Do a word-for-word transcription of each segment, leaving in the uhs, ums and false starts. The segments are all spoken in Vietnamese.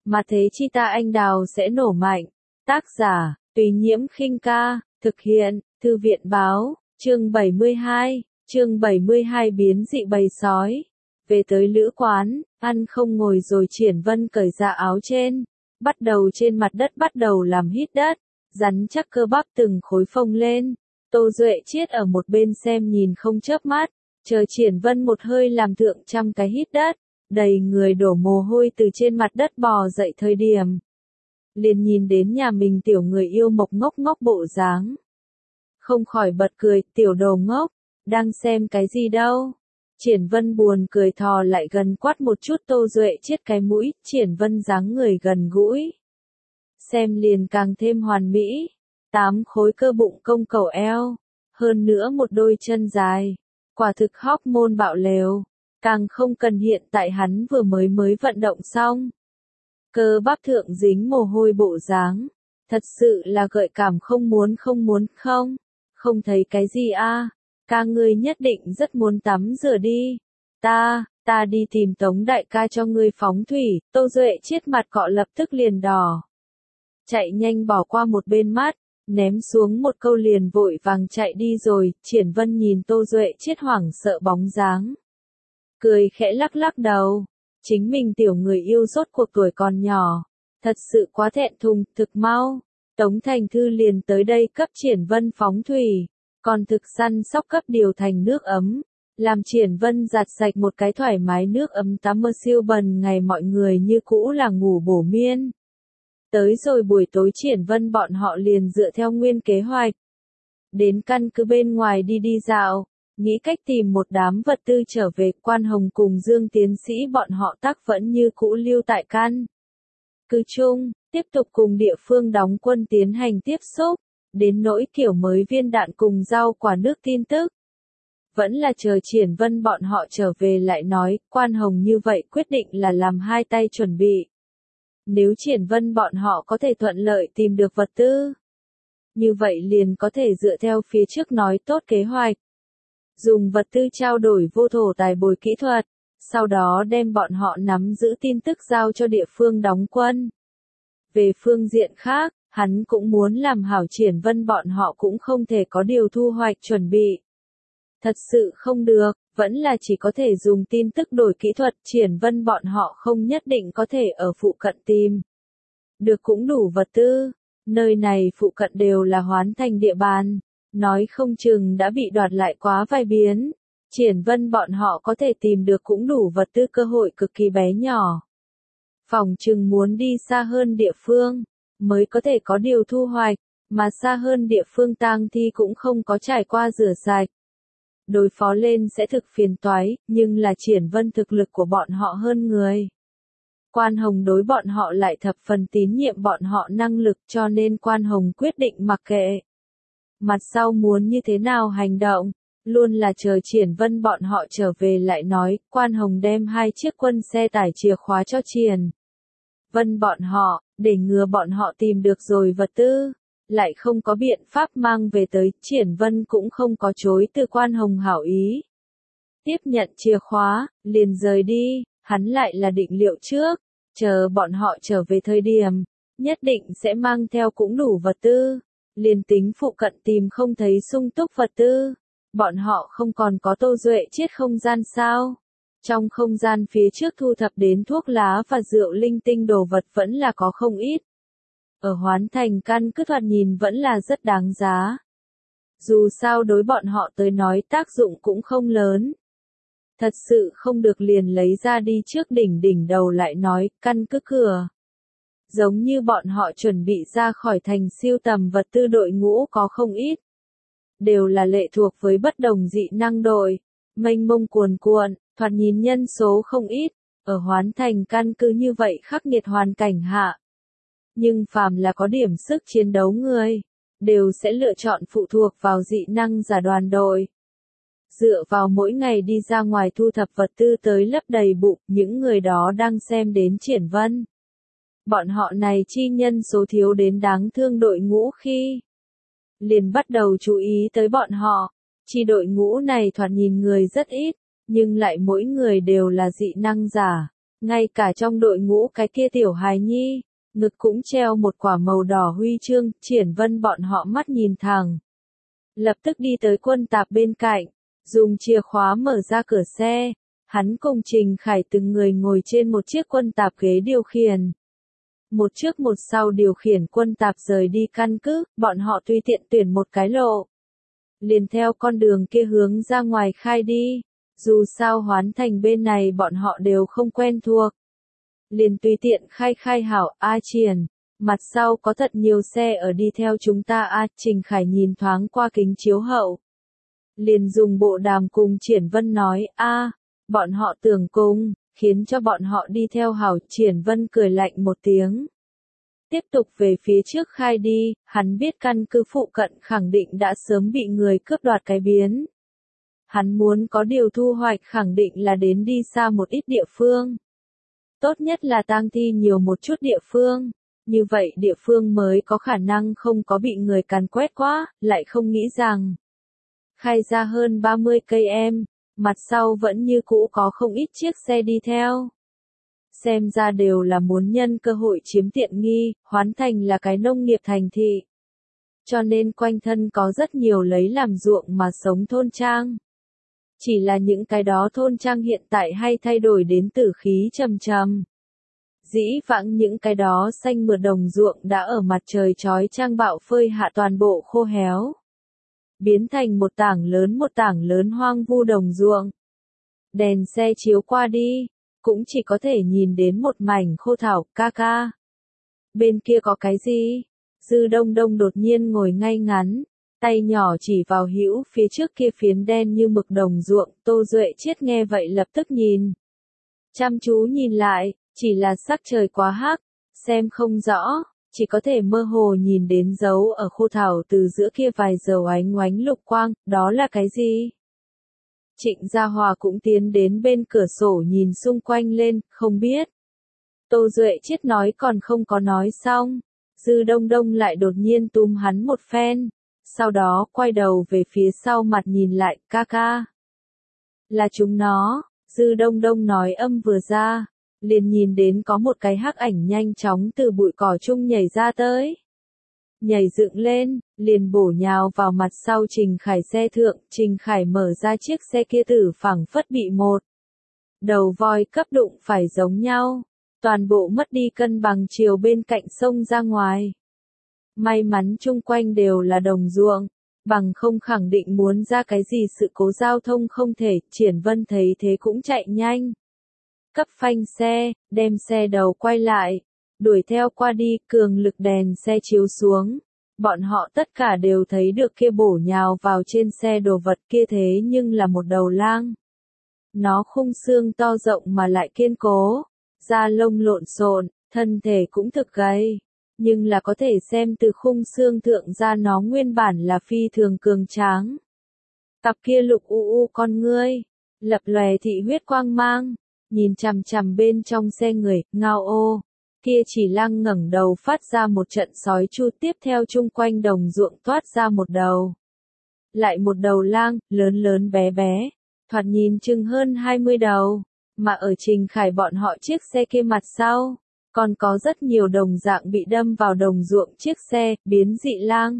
mà thế chi ta anh đào sẽ nổ mạnh. Tác giả, Tùy Nhiễm Khinh Ca, thực hiện, Thư viện Báo, chương bảy mươi hai, chương bảy mươi hai biến dị bầy sói. Về tới lữ quán, ăn không ngồi rồi Triển Vân cởi ra áo trên, bắt đầu trên mặt đất bắt đầu làm hít đất, rắn chắc cơ bắp từng khối phồng lên. Tô Duệ Chiết ở một bên xem nhìn không chớp mắt, chờ Triển Vân một hơi làm thượng trăm cái hít đất, đầy người đổ mồ hôi từ trên mặt đất bò dậy thời điểm. Liền nhìn đến nhà mình tiểu người yêu mộc ngốc ngốc bộ dáng. Không khỏi bật cười, tiểu đồ ngốc, đang xem cái gì đâu. Triển Vân buồn cười thò lại gần quát một chút Tô Duệ Chiết cái mũi, Triển Vân dáng người gần gũi. Xem liền càng thêm hoàn mỹ, tám khối cơ bụng công cầu eo, hơn nữa một đôi chân dài, quả thực hormone bạo lều, càng không cần hiện tại hắn vừa mới mới vận động xong. Cơ bắp thượng dính mồ hôi bộ dáng, thật sự là gợi cảm không muốn không muốn không, không thấy cái gì a à? Ca ngươi nhất định rất muốn tắm rửa đi. Ta, ta đi tìm Tống đại ca cho ngươi phóng thủy. Tô Duệ Chiết mặt cọ lập tức liền đỏ. Chạy nhanh bỏ qua một bên mắt, ném xuống một câu liền vội vàng chạy đi rồi. Triển Vân nhìn Tô Duệ Chiết hoảng sợ bóng dáng, cười khẽ lắc lắc đầu. Chính mình tiểu người yêu rốt cuộc tuổi còn nhỏ, thật sự quá thẹn thùng. Thực mau, Tống Thành Thư liền tới đây cấp Triển Vân phóng thủy, còn thực săn sóc cấp điều thành nước ấm, làm Triển Vân giặt sạch một cái thoải mái nước ấm tắm mơ siêu bần ngày mọi người như cũ là ngủ bổ miên. Tới rồi buổi tối Triển Vân bọn họ liền dựa theo nguyên kế hoạch, đến căn cứ bên ngoài đi đi dạo, nghĩ cách tìm một đám vật tư trở về. Quan Hồng cùng Dương tiến sĩ bọn họ tác vẫn như cũ lưu tại căn cứ chung, tiếp tục cùng địa phương đóng quân tiến hành tiếp xúc, đến nỗi kiểu mới viên đạn cùng rau quả nước tin tức. Vẫn là chờ Triển Vân bọn họ trở về lại nói. Quan Hồng như vậy quyết định là làm hai tay chuẩn bị. Nếu Triển Vân bọn họ có thể thuận lợi tìm được vật tư, như vậy liền có thể dựa theo phía trước nói tốt kế hoạch, dùng vật tư trao đổi vô thổ tài bồi kỹ thuật, sau đó đem bọn họ nắm giữ tin tức giao cho địa phương đóng quân. Về phương diện khác, hắn cũng muốn làm hảo Triển Vân bọn họ cũng không thể có điều thu hoạch chuẩn bị. Thật sự không được, vẫn là chỉ có thể dùng tin tức đổi kỹ thuật. Triển Vân bọn họ không nhất định có thể ở phụ cận tìm được cũng đủ vật tư. Nơi này phụ cận đều là Hoán Thành địa bàn, nói không chừng đã bị đoạt lại quá vài biến. Triển Vân bọn họ có thể tìm được cũng đủ vật tư cơ hội cực kỳ bé nhỏ. Phòng chừng muốn đi xa hơn địa phương, mới có thể có điều thu hoạch, mà xa hơn địa phương tang thi cũng không có trải qua rửa sạch. Đối phó lên sẽ thực phiền toái, nhưng là Triển Vân thực lực của bọn họ hơn người. Quan Hồng đối bọn họ lại thập phần tín nhiệm bọn họ năng lực, cho nên Quan Hồng quyết định mặc kệ. Mặt sau muốn như thế nào hành động, luôn là chờ Triển Vân bọn họ trở về lại nói. Quan Hồng đem hai chiếc quân xe tải chìa khóa cho Triển Vân bọn họ, để ngừa bọn họ tìm được rồi vật tư, lại không có biện pháp mang về tới. Triển Vân cũng không có chối từ Quan Hồng hảo ý. Tiếp nhận chìa khóa, liền rời đi. Hắn lại là định liệu trước, chờ bọn họ trở về thời điểm, nhất định sẽ mang theo cũng đủ vật tư. Liền tính phụ cận tìm không thấy sung túc vật tư, bọn họ không còn có Tô Duệ Chiết không gian sao. Trong không gian phía trước thu thập đến thuốc lá và rượu linh tinh đồ vật vẫn là có không ít. Ở Hoán Thành căn cứ thoạt nhìn vẫn là rất đáng giá. Dù sao đối bọn họ tới nói tác dụng cũng không lớn. Thật sự không được liền lấy ra đi trước đỉnh đỉnh đầu lại nói. Căn cứ cửa, giống như bọn họ chuẩn bị ra khỏi thành siêu tầm vật tư đội ngũ có không ít, đều là lệ thuộc với bất đồng dị năng đội, mênh mông cuồn cuộn, thoạt nhìn nhân số không ít. Ở Hoán Thành căn cứ như vậy khắc nghiệt hoàn cảnh hạ, nhưng phàm là có điểm sức chiến đấu người, đều sẽ lựa chọn phụ thuộc vào dị năng giả đoàn đội. Dựa vào mỗi ngày đi ra ngoài thu thập vật tư tới lấp đầy bụng. Những người đó đang xem đến Triển Vân bọn họ này chi nhân số thiếu đến đáng thương đội ngũ khi liền bắt đầu chú ý tới bọn họ. Chi đội ngũ này thoạt nhìn người rất ít, nhưng lại mỗi người đều là dị năng giả. Ngay cả trong đội ngũ cái kia tiểu hài nhi, ngực cũng treo một quả màu đỏ huy chương, Triển Vân bọn họ mắt nhìn thẳng. Lập tức đi tới quân tạp bên cạnh, dùng chìa khóa mở ra cửa xe, hắn cùng Trình Khải từng người ngồi trên một chiếc quân tạp ghế điều khiển. Một trước một sau điều khiển quân tạp rời đi căn cứ, bọn họ tùy tiện tuyển một cái lộ. Liền theo con đường kia hướng ra ngoài khai đi, dù sao Hoán Thành bên này bọn họ đều không quen thuộc. Liền tùy tiện khai khai hảo, A Triển, mặt sau có thật nhiều xe ở đi theo chúng ta A, Trình Khải nhìn thoáng qua kính chiếu hậu. Liền dùng bộ đàm cùng Triển Vân nói, A, bọn họ tưởng cùng, khiến cho bọn họ đi theo hảo, Triển Vân cười lạnh một tiếng. Tiếp tục về phía trước khai đi, hắn biết căn cứ phụ cận khẳng định đã sớm bị người cướp đoạt cái biến. Hắn muốn có điều thu hoạch khẳng định là đến đi xa một ít địa phương. Tốt nhất là tang thi nhiều một chút địa phương, như vậy địa phương mới có khả năng không có bị người càn quét quá, lại không nghĩ rằng. Khai ra hơn ba mươi cây em, mặt sau vẫn như cũ có không ít chiếc xe đi theo. Xem ra đều là muốn nhân cơ hội chiếm tiện nghi, Hoán Thành là cái nông nghiệp thành thị. Cho nên quanh thân có rất nhiều lấy làm ruộng mà sống thôn trang. Chỉ là những cái đó thôn trang hiện tại hay thay đổi đến tử khí trầm trầm. Dĩ vãng những cái đó xanh mượt đồng ruộng đã ở mặt trời chói chang bạo phơi hạ toàn bộ khô héo. Biến thành một tảng lớn một tảng lớn hoang vu đồng ruộng. Đèn xe chiếu qua đi, cũng chỉ có thể nhìn đến một mảnh khô thảo, ca ca. Bên kia có cái gì? Dư Đông Đông đột nhiên ngồi ngay ngắn, tay nhỏ chỉ vào hữu phía trước kia phiến đen như mực đồng ruộng, Tô Duệ Chiết nghe vậy lập tức nhìn. Chăm chú nhìn lại, chỉ là sắc trời quá hắc, xem không rõ, chỉ có thể mơ hồ nhìn đến dấu ở khô thảo từ giữa kia vài dầu ánh oánh lục quang, đó là cái gì? Trịnh Gia Hòa cũng tiến đến bên cửa sổ nhìn xung quanh lên, không biết. Tô Duệ Chiết nói còn không có nói xong, Dư Đông Đông lại đột nhiên túm hắn một phen, sau đó quay đầu về phía sau mặt nhìn lại, ca ca. Là chúng nó, Dư Đông Đông nói âm vừa ra, liền nhìn đến có một cái hắc ảnh nhanh chóng từ bụi cỏ chung nhảy ra tới. Nhảy dựng lên, liền bổ nhào vào mặt sau Trình Khải xe thượng, Trình Khải mở ra chiếc xe kia tử phẳng phất bị một. Đầu voi cấp đụng phải giống nhau, toàn bộ mất đi cân bằng chiều bên cạnh sông ra ngoài. May mắn chung quanh đều là đồng ruộng, bằng không khẳng định muốn ra cái gì sự cố giao thông không thể, Triển Vân thấy thế cũng chạy nhanh. Cấp phanh xe, đem xe đầu quay lại, đuổi theo qua đi, cường lực đèn xe chiếu xuống. Bọn họ tất cả đều thấy được kia bổ nhào vào trên xe đồ vật kia thế nhưng là một đầu lang. Nó khung xương to rộng mà lại kiên cố, da lông lộn xộn, thân thể cũng thực gầy. Nhưng là có thể xem từ khung xương thượng ra nó nguyên bản là phi thường cường tráng. Cặp kia lục u u con ngươi, lập lòe thị huyết quang mang, nhìn chằm chằm bên trong xe người, ngao ô. Kia chỉ lang ngẩng đầu phát ra một trận sói chu, tiếp theo chung quanh đồng ruộng toát ra một đầu. Lại một đầu lang, lớn lớn bé bé, thoạt nhìn chừng hơn hai mươi đầu, mà ở Trình Khải bọn họ chiếc xe kia mặt sau, còn có rất nhiều đồng dạng bị đâm vào đồng ruộng chiếc xe, biến dị lang.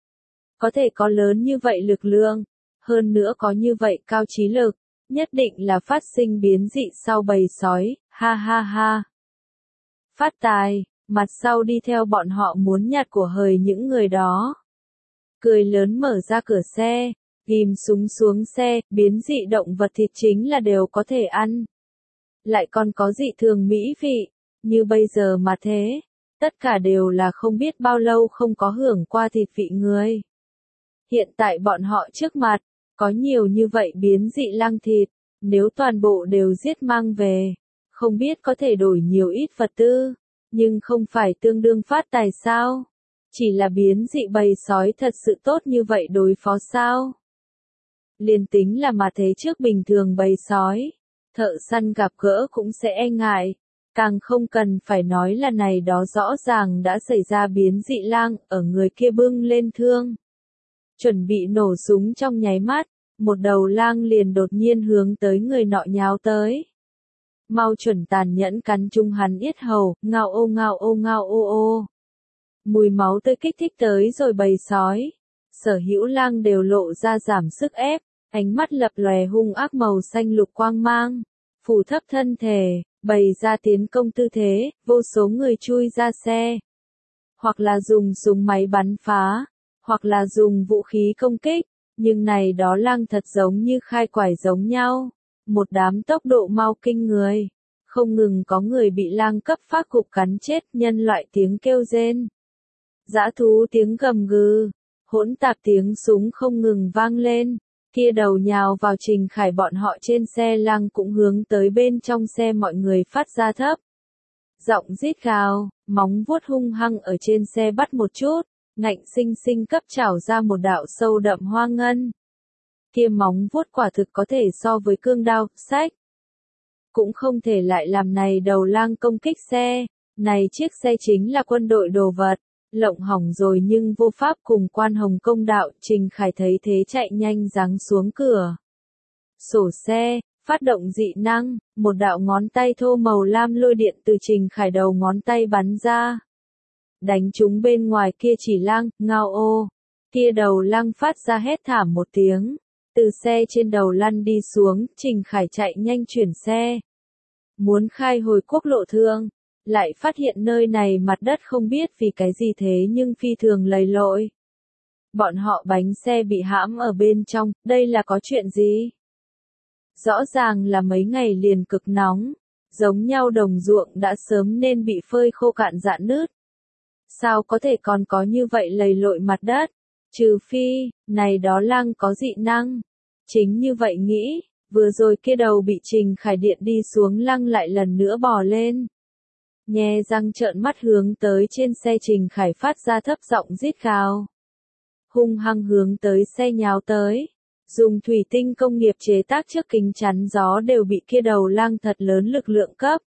Có thể có lớn như vậy lực lượng, hơn nữa có như vậy cao trí lực, nhất định là phát sinh biến dị sau bầy sói, ha ha ha. Phát tài, mặt sau đi theo bọn họ muốn nhặt của hời những người đó. Cười lớn mở ra cửa xe, ghim súng xuống xe, biến dị động vật thịt chính là đều có thể ăn. Lại còn có dị thường mỹ vị, như bây giờ mà thế, tất cả đều là không biết bao lâu không có hưởng qua thịt vị người. Hiện tại bọn họ trước mặt, có nhiều như vậy biến dị lang thịt, nếu toàn bộ đều giết mang về, không biết có thể đổi nhiều ít vật tư, nhưng không phải tương đương phát tài sao? Chỉ là biến dị bầy sói thật sự tốt như vậy đối phó sao? Liên tính là mà thế trước bình thường bầy sói, thợ săn gặp gỡ cũng sẽ e ngại, càng không cần phải nói là này đó rõ ràng đã xảy ra biến dị lang, ở người kia bưng lên thương. Chuẩn bị nổ súng trong nháy mắt, một đầu lang liền đột nhiên hướng tới người nọ nhào tới. mau chuẩn tàn nhẫn cắn trúng hắn yết hầu, ngao ô ngao ô ngao ô ô. Mùi máu tươi kích thích tới rồi bầy sói. Sở hữu lang đều lộ ra giảm sức ép, ánh mắt lập lòe hung ác màu xanh lục quang mang. Phủ thấp thân thể, bày ra tiến công tư thế, vô số người chui ra xe. Hoặc là dùng súng máy bắn phá, hoặc là dùng vũ khí công kích, nhưng này đó lang thật giống như khai quải giống nhau. Một đám tốc độ mau kinh người, không ngừng có người bị lang cấp phác cục cắn chết, nhân loại tiếng kêu rên. Dã thú tiếng gầm gừ, hỗn tạp tiếng súng không ngừng vang lên, kia đầu nhào vào Trình Khải bọn họ trên xe lang cũng hướng tới bên trong xe mọi người phát ra thấp. Giọng rít gào, móng vuốt hung hăng ở trên xe bắt một chút, ngạnh sinh sinh cấp chảo ra một đạo sâu đậm hoa ngân. Kia móng vuốt quả thực có thể so với cương đao, sách. Cũng không thể lại làm này đầu lang công kích xe, này chiếc xe chính là quân đội đồ vật. Lộng hỏng rồi nhưng vô pháp cùng quan hồng công đạo, Trình Khải thấy thế chạy nhanh giáng xuống cửa sổ xe, phát động dị năng, một đạo ngón tay thô màu lam lôi điện từ Trình Khải đầu ngón tay bắn ra. Đánh trúng bên ngoài kia chỉ lang, ngao ô, kia đầu lang phát ra hét thảm một tiếng, từ xe trên đầu lăn đi xuống, Trình Khải chạy nhanh chuyển xe. Muốn khai hồi quốc lộ thương. Lại phát hiện nơi này mặt đất không biết vì cái gì thế nhưng phi thường lầy lội. Bọn họ bánh xe bị hãm ở bên trong, đây là có chuyện gì? Rõ ràng là mấy ngày liền cực nóng, giống nhau đồng ruộng đã sớm nên bị phơi khô cạn rạn nứt. Sao có thể còn có như vậy lầy lội mặt đất? Trừ phi, này đó lang có dị năng. Chính như vậy nghĩ, vừa rồi kia đầu bị Trình Khải điện đi xuống lăng lại lần nữa bò lên. Nhe răng trợn mắt hướng tới trên xe Trình Khải phát ra thấp giọng rít gào. Hung hăng hướng tới xe nhào tới. Dùng thủy tinh công nghiệp chế tác trước kính chắn gió đều bị kia đầu lang thật lớn lực lượng cấp.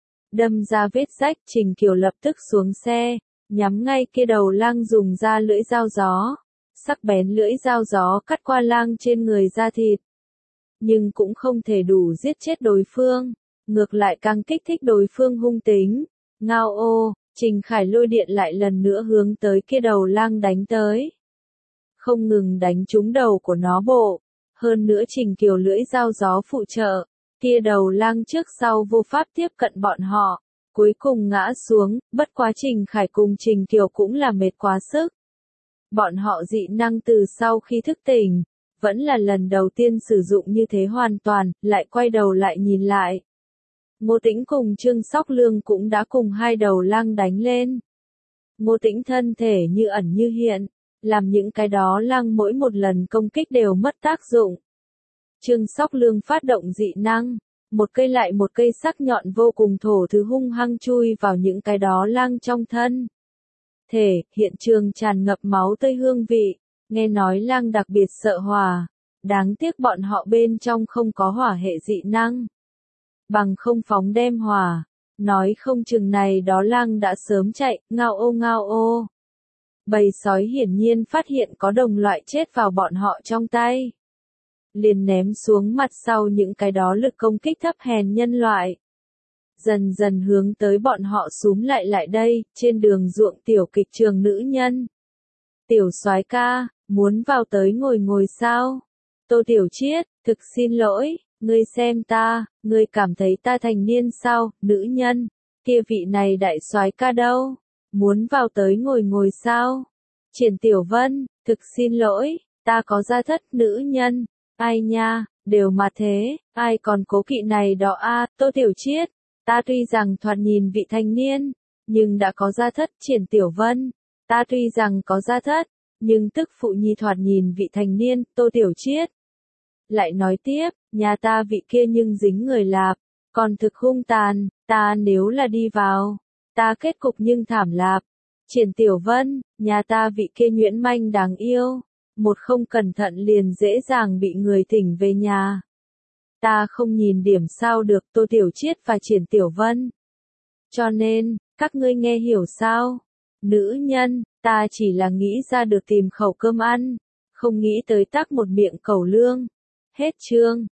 Đâm ra vết rách, Trình Kiều lập tức xuống xe, nhắm ngay kia đầu lang dùng ra lưỡi dao gió. Sắc bén lưỡi dao gió cắt qua lang trên người da thịt. Nhưng cũng không thể đủ giết chết đối phương. Ngược lại càng kích thích đối phương hung tính. Ngao ô, Trình Khải lôi điện lại lần nữa hướng tới kia đầu lang đánh tới. Không ngừng đánh trúng đầu của nó bộ. Hơn nữa Trình Kiều lưỡi dao gió phụ trợ. Kia đầu lang trước sau vô pháp tiếp cận bọn họ. Cuối cùng ngã xuống, bất quá Trình Khải cùng Trình Kiều cũng là mệt quá sức. Bọn họ dị năng từ sau khi thức tỉnh. Vẫn là lần đầu tiên sử dụng như thế hoàn toàn, lại quay đầu lại nhìn lại. Ngô Tĩnh cùng Trương Sóc Lương cũng đã cùng hai đầu lang đánh lên. Ngô Tĩnh thân thể như ẩn như hiện, làm những cái đó lang mỗi một lần công kích đều mất tác dụng. Trương Sóc Lương phát động dị năng, một cây lại một cây sắc nhọn vô cùng thổ thứ hung hăng chui vào những cái đó lang trong thân. Thể, hiện trường tràn ngập máu tươi hương vị, nghe nói lang đặc biệt sợ hỏa, đáng tiếc bọn họ bên trong không có hỏa hệ dị năng. Bằng không phóng đem hỏa, nói không chừng này đó lang đã sớm chạy, ngao ô ngao ô. Bầy sói hiển nhiên phát hiện có đồng loại chết vào bọn họ trong tay. Liền ném xuống mặt sau những cái đó lực công kích thấp hèn nhân loại. Dần dần hướng tới bọn họ xúm lại lại đây, trên đường ruộng tiểu kịch trường nữ nhân. Tiểu soái ca, muốn vào tới ngồi ngồi sao? Tô Tiểu Chiết, thực xin lỗi, ngươi xem ta, ngươi cảm thấy ta thành niên sao, nữ nhân, kia vị này đại soái ca đâu? Muốn vào tới ngồi ngồi sao? Triển Tiểu Vân, thực xin lỗi, ta có gia thất nữ nhân, ai nha, đều mà thế, ai còn cố kỵ này đó a, Tô Tiểu Chiết, ta tuy rằng thoạt nhìn vị thành niên, nhưng đã có gia thất. Triển Tiểu Vân, ta tuy rằng có gia thất, nhưng tức phụ nhi thoạt nhìn vị thành niên. Tô Tiểu Chiết lại nói tiếp, nhà ta vị kia nhưng dính người lạp, còn thực hung tàn, ta nếu là đi vào, ta kết cục nhưng thảm lạp. Triển Tiểu Vân, nhà ta vị kia nhuyễn manh đáng yêu, một không cẩn thận liền dễ dàng bị người thỉnh về nhà. Ta không nhìn điểm sao được. Tô Tiểu Chiết và Triển Tiểu Vân. Cho nên, các ngươi nghe hiểu sao? Nữ nhân, ta chỉ là nghĩ ra được tìm khẩu cơm ăn, không nghĩ tới tắc một miệng cẩu lương. Hết chương.